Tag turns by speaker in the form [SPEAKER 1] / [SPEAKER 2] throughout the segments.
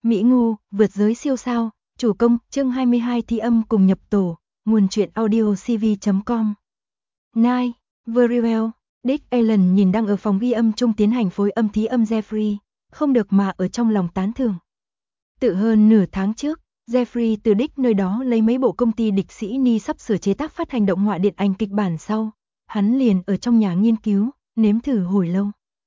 [SPEAKER 1] Mỹ Ngu, vượt giới siêu sao, chủ công, chương 22 thi âm cùng nhập tổ, nguồn truyện audio cv.com. Nine, very well, Dick Allen nhìn đang ở phòng ghi âm chung tiến hành phối âm thí âm Jeffrey, không được mà ở trong lòng tán thưởng. Tự hơn nửa tháng trước, Jeffrey từ Dick nơi đó lấy mấy bộ công ty địch sĩ Ni sắp sửa chế tác phát hành động họa điện ảnh kịch bản sau, hắn liền ở trong nhà nghiên cứu, nếm thử hồi lâu.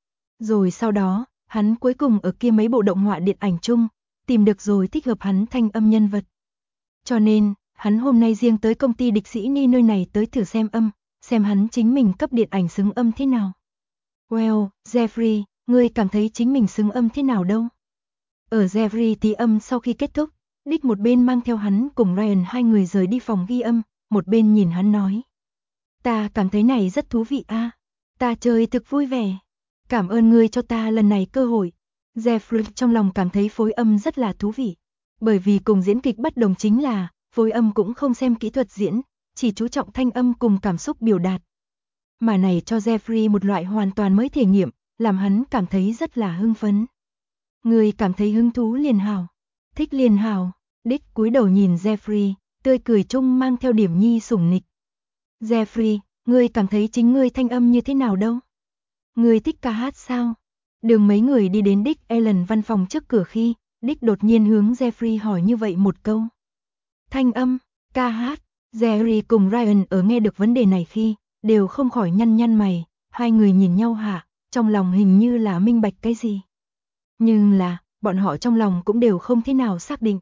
[SPEAKER 1] Rồi sau đó, hắn cuối cùng ở kia mấy bộ động họa điện ảnh chung, tìm được rồi thích hợp hắn thanh âm nhân vật. Cho nên, hắn hôm nay riêng tới công ty địch sĩ Ni nơi này tới thử xem âm, xem hắn chính mình cấp điện ảnh xứng âm thế nào. Well, Jeffrey, ngươi cảm thấy chính mình xứng âm thế nào đâu? Ở Jeffrey tí âm sau khi kết thúc, Dick một bên mang theo hắn cùng Ryan hai người rời đi phòng ghi âm, một bên nhìn hắn nói. Ta cảm thấy này rất thú vị a, ta chơi thực vui vẻ. Cảm ơn ngươi cho ta lần này cơ hội. Jeffrey trong lòng cảm thấy phối âm rất là thú vị. Bởi vì cùng diễn kịch bất đồng chính là, phối âm cũng không xem kỹ thuật diễn, chỉ chú trọng thanh âm cùng cảm xúc biểu đạt. Mà này cho Jeffrey một loại hoàn toàn mới thể nghiệm, làm hắn cảm thấy rất là hưng phấn. Ngươi cảm thấy hứng thú liền hảo, thích liền hảo. Dick cúi đầu nhìn Jeffrey, tươi cười chung mang theo điểm nhi sủng nịch. Jeffrey, ngươi cảm thấy chính ngươi thanh âm như thế nào đâu? Ngươi thích ca hát sao? Đường mấy người đi đến Dick Allen văn phòng trước cửa khi, Dick đột nhiên hướng Jeffrey hỏi như vậy một câu. Thanh âm, ca hát, Jerry cùng Ryan ở nghe được vấn đề này khi, đều không khỏi nhăn nhăn mày, hai người nhìn nhau hả, trong lòng hình như là minh bạch cái gì. Nhưng là, bọn họ trong lòng cũng đều không thế nào xác định.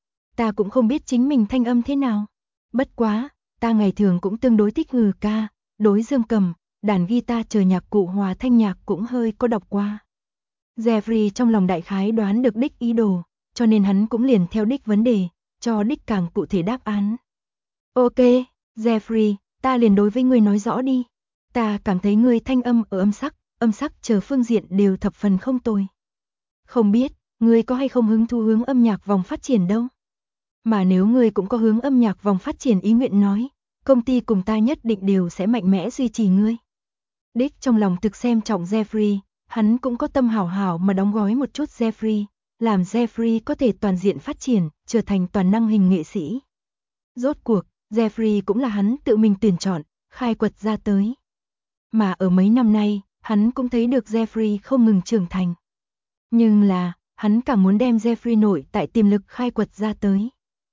[SPEAKER 1] Ta cũng không biết chính mình thanh âm thế nào. Bất quá, ta ngày thường cũng tương đối thích hừ ca, đối dương cầm, đàn guitar chờ nhạc cụ hòa thanh nhạc cũng hơi có đọc qua. Jeffrey trong lòng đại khái đoán được Dick ý đồ, cho nên hắn cũng liền theo Dick vấn đề, cho Dick càng cụ thể đáp án. Ok, Jeffrey, ta liền đối với ngươi nói rõ đi. Ta cảm thấy ngươi thanh âm ở âm sắc chờ phương diện đều thập phần không tồi. Không biết, ngươi có hay không hứng thú hướng âm nhạc vòng phát triển đâu? Mà nếu ngươi cũng có hướng âm nhạc vòng phát triển ý nguyện nói, công ty cùng ta nhất định đều sẽ mạnh mẽ duy trì ngươi. Dick trong lòng thực xem trọng Jeffrey, hắn cũng có tâm hảo hảo mà đóng gói một chút Jeffrey, làm Jeffrey có thể toàn diện phát triển, trở thành toàn năng hình nghệ sĩ. Rốt cuộc, Jeffrey cũng là hắn tự mình tuyển chọn, khai quật ra tới. Mà ở mấy năm nay, hắn cũng thấy được Jeffrey không ngừng trưởng thành. Nhưng là, hắn càng muốn đem Jeffrey nội tại tiềm lực khai quật ra tới.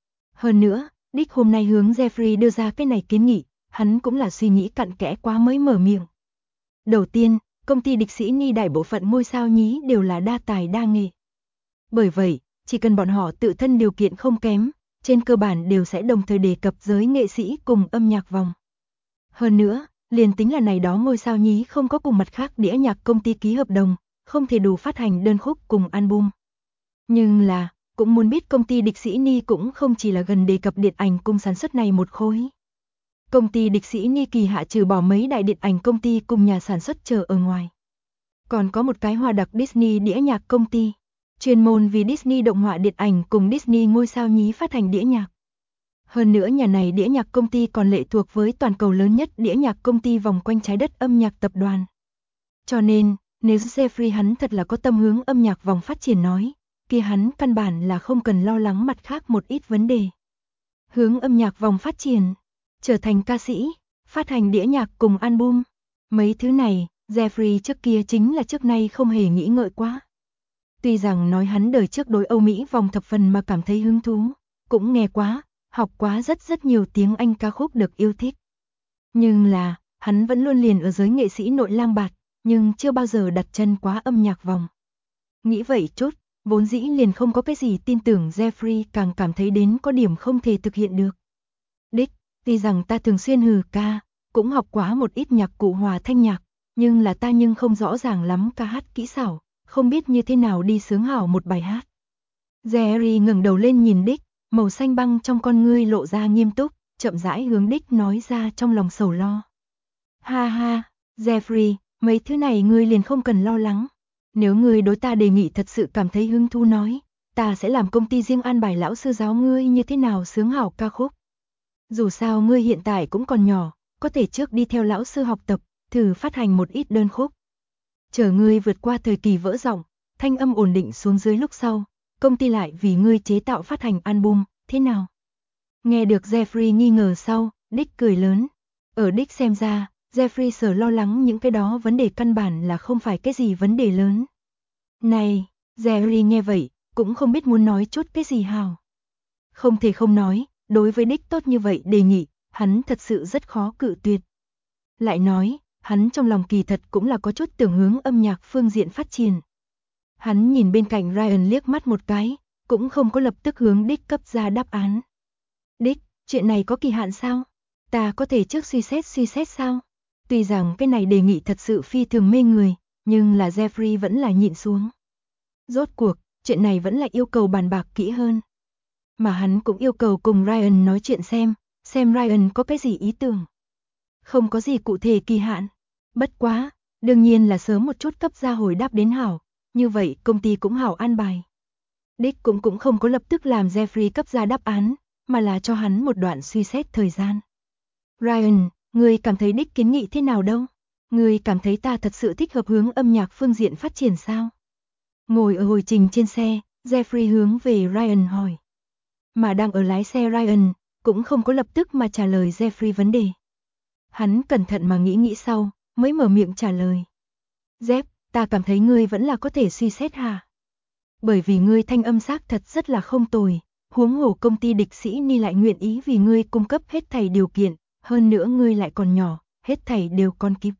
[SPEAKER 1] Hơn nữa, Dick hôm nay hướng Jeffrey đưa ra cái này kiến nghị, hắn cũng là suy nghĩ cặn kẽ quá mới mở miệng. Đầu tiên, công ty địch sĩ Ni đại bộ phận ngôi sao nhí đều là đa tài đa nghệ. Bởi vậy, chỉ cần bọn họ tự thân điều kiện không kém, trên cơ bản đều sẽ đồng thời đề cập giới nghệ sĩ cùng âm nhạc vòng. Hơn nữa, liền tính là này đó ngôi sao nhí không có cùng mặt khác đĩa nhạc công ty ký hợp đồng, không thể đủ phát hành đơn khúc cùng album. Nhưng là, cũng muốn biết công ty địch sĩ Ni cũng không chỉ là gần đề cập điện ảnh cùng sản xuất này một khối. Công ty địch sĩ Ni kỳ hạ trừ bỏ mấy đại điện ảnh công ty cùng nhà sản xuất chờ ở ngoài. Còn có một cái hòa đặc Disney đĩa nhạc công ty, chuyên môn vì Disney động họa điện ảnh cùng Disney ngôi sao nhí phát hành đĩa nhạc. Hơn nữa nhà này đĩa nhạc công ty còn lệ thuộc với toàn cầu lớn nhất đĩa nhạc công ty vòng quanh trái đất âm nhạc tập đoàn. Cho nên, nếu Jeffrey hắn thật là có tâm hướng âm nhạc vòng phát triển nói, kia hắn căn bản là không cần lo lắng mặt khác một ít vấn đề. Hướng âm nhạc vòng phát triển, trở thành ca sĩ, phát hành đĩa nhạc cùng album. Mấy thứ này, Jeffrey trước kia chính là trước nay không hề nghĩ ngợi quá. Tuy rằng nói hắn đời trước đối Âu Mỹ vòng thập phần mà cảm thấy hứng thú, cũng nghe quá, học quá rất nhiều tiếng Anh ca khúc được yêu thích. Nhưng là, hắn vẫn luôn liền ở giới nghệ sĩ nội lang bạt, nhưng chưa bao giờ đặt chân quá âm nhạc vòng. Nghĩ vậy chút, vốn dĩ liền không có cái gì tin tưởng Jeffrey càng cảm thấy đến có điểm không thể thực hiện được. Dick, tuy rằng ta thường xuyên hừ ca, cũng học quá một ít nhạc cụ hòa thanh nhạc, nhưng là ta nhưng không rõ ràng lắm ca hát kỹ xảo, không biết như thế nào đi sướng hảo một bài hát. Jerry ngẩng đầu lên nhìn Dick, màu xanh băng trong con ngươi lộ ra nghiêm túc, chậm rãi hướng Dick nói ra trong lòng sầu lo. Ha ha, Jeffrey, mấy thứ này ngươi liền không cần lo lắng. Nếu ngươi đối ta đề nghị thật sự cảm thấy hứng thú nói, ta sẽ làm công ty riêng an bài lão sư giáo ngươi như thế nào sướng hảo ca khúc. Dù sao ngươi hiện tại cũng còn nhỏ, có thể trước đi theo lão sư học tập, thử phát hành một ít đơn khúc. Chờ ngươi vượt qua thời kỳ vỡ giọng, thanh âm ổn định xuống dưới lúc sau, công ty lại vì ngươi chế tạo phát hành album, thế nào? Nghe được Jeffrey nghi ngờ sau, Dick cười lớn. Ở Dick xem ra, Jeffrey sở lo lắng những cái đó vấn đề căn bản là không phải cái gì vấn đề lớn. Này, Jerry nghe vậy, cũng không biết muốn nói chút cái gì hào. Không thể không nói, đối với Dick tốt như vậy đề nghị, hắn thật sự rất khó cự tuyệt. Lại nói, hắn trong lòng kỳ thật cũng là có chút tưởng hướng âm nhạc phương diện phát triển. Hắn nhìn bên cạnh Ryan liếc mắt một cái, cũng không có lập tức hướng Dick cấp ra đáp án. Dick, chuyện này có kỳ hạn sao? Ta có thể trước suy xét sao? Tuy rằng cái này đề nghị thật sự phi thường mê người, nhưng là Jeffrey vẫn là nhịn xuống. Rốt cuộc, chuyện này vẫn là yêu cầu bàn bạc kỹ hơn. Mà hắn cũng yêu cầu cùng Ryan nói chuyện xem Ryan có cái gì ý tưởng. Không có gì cụ thể kỳ hạn. Bất quá, đương nhiên là sớm một chút cấp ra hồi đáp đến hảo, như vậy công ty cũng hảo an bài. Dick cũng không có lập tức làm Jeffrey cấp ra đáp án, mà là cho hắn một đoạn suy xét thời gian. Ryan, ngươi cảm thấy Dick kiến nghị thế nào đâu? Ngươi cảm thấy ta thật sự thích hợp hướng âm nhạc phương diện phát triển sao? Ngồi ở hồi trình trên xe, Jeffrey hướng về Ryan hỏi. Mà đang ở lái xe Ryan, cũng không có lập tức mà trả lời Jeffrey vấn đề. Hắn cẩn thận mà nghĩ sau, mới mở miệng trả lời. Jeff, ta cảm thấy ngươi vẫn là có thể suy xét hả? Bởi vì ngươi thanh âm xác thật rất là không tồi, huống hồ công ty địch sĩ Ni lại nguyện ý vì ngươi cung cấp hết thảy điều kiện, hơn nữa ngươi lại còn nhỏ, hết thảy đều còn kịp.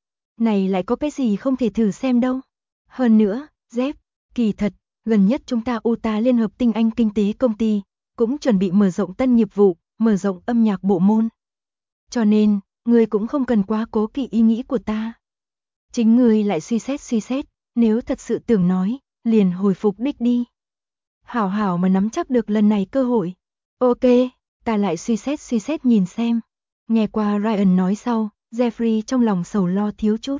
[SPEAKER 1] Này lại có cái gì không thể thử xem đâu. Hơn nữa, Jeff, kỳ thật, gần nhất chúng ta Utah Liên hợp tinh anh kinh tế công ty, cũng chuẩn bị mở rộng tân nghiệp vụ, mở rộng âm nhạc bộ môn. Cho nên, ngươi cũng không cần quá cố kỵ ý nghĩ của ta. Chính ngươi lại suy xét, nếu thật sự tưởng nói, liền hồi phục Dick đi. Hảo hảo mà nắm chắc được lần này cơ hội. Ok, ta lại suy xét nhìn xem. Nghe qua Ryan nói sau, Jeffrey trong lòng sầu lo thiếu chút.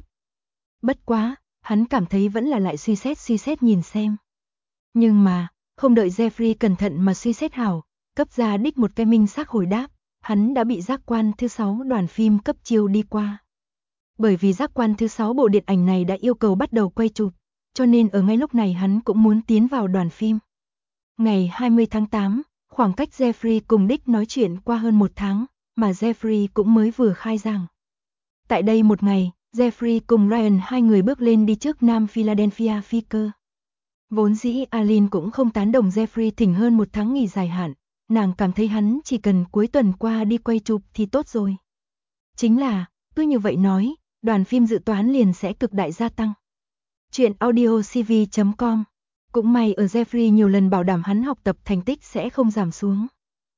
[SPEAKER 1] Bất quá, hắn cảm thấy vẫn là lại suy xét nhìn xem. Nhưng mà, không đợi Jeffrey cẩn thận mà suy xét hảo, cấp ra Dick một cái minh xác hồi đáp, hắn đã bị giác quan thứ 6 đoàn phim cấp chiêu đi qua. Bởi vì giác quan thứ 6 bộ điện ảnh này đã yêu cầu bắt đầu quay chụp, cho nên ở ngay lúc này hắn cũng muốn tiến vào đoàn phim. Ngày 20 tháng 8, khoảng cách Jeffrey cùng Dick nói chuyện qua hơn một tháng, mà Jeffrey cũng mới vừa khai giảng. Tại đây một ngày, Jeffrey cùng Ryan hai người bước lên đi trước Nam Philadelphia phi cơ. Vốn dĩ Aline cũng không tán đồng Jeffrey thỉnh hơn một tháng nghỉ dài hạn, nàng cảm thấy hắn chỉ cần cuối tuần qua đi quay chụp thì tốt rồi. Chính là, cứ như vậy nói, đoàn phim dự toán liền sẽ cực đại gia tăng. Chuyện audiocv.com. Cũng may ở Jeffrey nhiều lần bảo đảm hắn học tập thành tích sẽ không giảm xuống.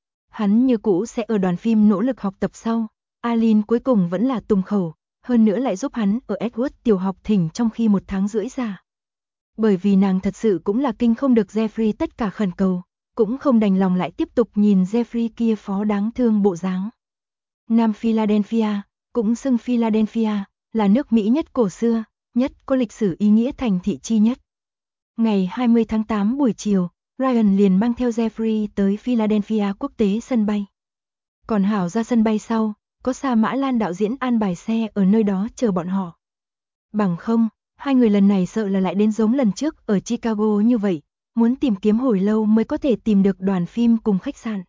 [SPEAKER 1] Hắn như cũ sẽ ở đoàn phim nỗ lực học tập sau, Aline cuối cùng vẫn là tùng khẩu, hơn nữa lại giúp hắn ở Edward tiểu học thỉnh trong khi 1 tháng rưỡi giả. Bởi vì nàng thật sự cũng là kinh không được Jeffrey tất cả khẩn cầu, cũng không đành lòng lại tiếp tục nhìn Jeffrey kia phó đáng thương bộ dáng. Nam Philadelphia, cũng xưng Philadelphia, là nước Mỹ nhất cổ xưa, nhất có lịch sử ý nghĩa thành thị chi nhất. Ngày 20 tháng 8 buổi chiều, Ryan liền mang theo Jeffrey tới Philadelphia quốc tế sân bay. Còn Hảo ra sân bay sau, có Sa Mã Lan đạo diễn an bài xe ở nơi đó chờ bọn họ. Bằng không, hai người lần này sợ là lại đến giống lần trước ở Chicago như vậy, muốn tìm kiếm hồi lâu mới có thể tìm được đoàn phim cùng khách sạn.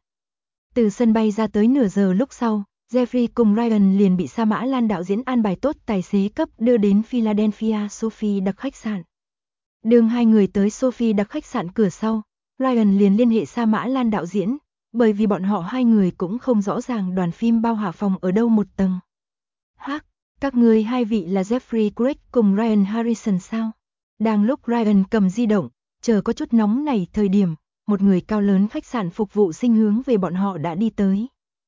[SPEAKER 1] Từ sân bay ra tới nửa giờ lúc sau, Jeffrey cùng Ryan liền bị Sa Mã Lan đạo diễn an bài tốt tài xế cấp đưa đến Philadelphia Sophie đặc khách sạn. Đường hai người tới Sophie đặc khách sạn cửa sau, Ryan liền liên hệ Sa Mã Lan đạo diễn, bởi vì bọn họ hai người cũng không rõ ràng đoàn phim bao hạ phòng ở đâu một tầng. Hắc, các người hai vị là Jeffrey Craig cùng Ryan Harrison sao? Đang lúc Ryan cầm di động, chờ có chút nóng này thời điểm, một người cao lớn khách sạn phục vụ sinh hướng về bọn họ đã đi tới.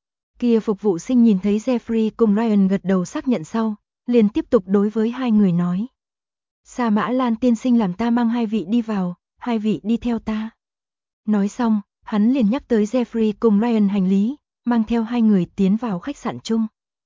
[SPEAKER 1] Kia phục vụ sinh nhìn thấy Jeffrey cùng Ryan gật đầu xác nhận sau, liền tiếp tục đối với hai người nói. Sa Mã Lan tiên sinh làm ta mang hai vị đi vào, hai vị đi theo ta. Nói xong, hắn liền nhắc tới Jeffrey cùng Ryan hành lý, mang theo hai người tiến vào khách sạn chung.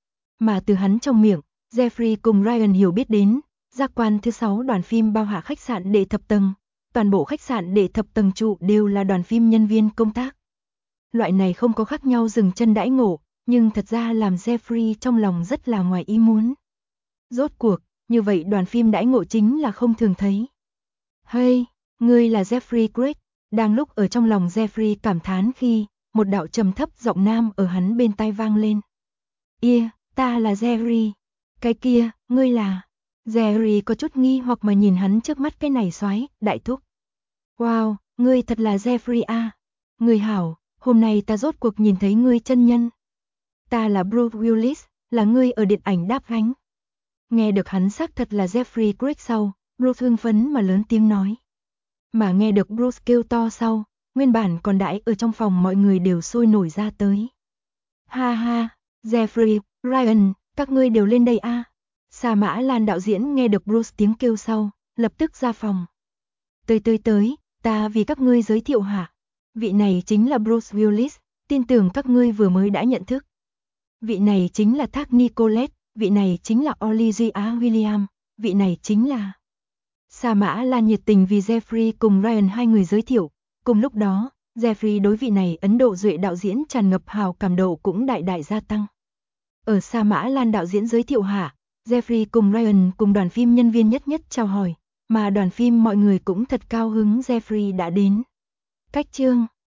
[SPEAKER 1] Mà từ hắn trong miệng, Jeffrey cùng Ryan hiểu biết đến, giác quan thứ 6 đoàn phim bao hạ khách sạn đệ thập tầng, toàn bộ khách sạn đệ thập tầng trụ đều là đoàn phim nhân viên công tác. Loại này không có khác nhau dừng chân đãi ngộ, nhưng thật ra làm Jeffrey trong lòng rất là ngoài ý muốn. Rốt cuộc, như vậy đoàn phim đãi ngộ chính là không thường thấy. Hey, ngươi là Jeffrey Craig, Đang lúc ở trong lòng Jeffrey cảm thán khi một đạo trầm thấp giọng nam ở hắn bên tai vang lên. Ta là Jerry. Cái kia, ngươi là... Jerry có chút nghi hoặc mà nhìn hắn trước mắt cái này soái đại thúc. Wow, ngươi thật là Jeffrey à. Ngươi hảo, hôm nay ta rốt cuộc nhìn thấy ngươi chân nhân. Ta là Bruce Willis, là ngươi ở điện ảnh Đáp Gánh. Nghe được hắn xác thật là Jeffrey Craig sau, Bruce hưng phấn mà lớn tiếng nói. Mà nghe được Bruce kêu to sau, nguyên bản còn đãi ở trong phòng mọi người đều sôi nổi ra tới. Ha ha, Jeffrey, Ryan, các ngươi đều lên đây a. Sa Mã Lan đạo diễn nghe được Bruce tiếng kêu sau, lập tức ra phòng. Tới, ta vì các ngươi giới thiệu hả? Vị này chính là Bruce Willis, tin tưởng các ngươi vừa mới đã nhận thức. Vị này chính là Thác Nicolette, vị này chính là Olivia Williams, vị này chính là... Sa Mã Lan nhiệt tình vì Jeffrey cùng Ryan hai người giới thiệu, cùng lúc đó, Jeffrey đối vị này Ấn Độ duệ đạo diễn tràn ngập hào cảm độ cũng đại đại gia tăng. Ở Sa Mã Lan đạo diễn giới thiệu hạ, Jeffrey cùng Ryan cùng đoàn phim nhân viên nhất chào hỏi, mà đoàn phim mọi người cũng thật cao hứng Jeffrey đã đến. Cách chương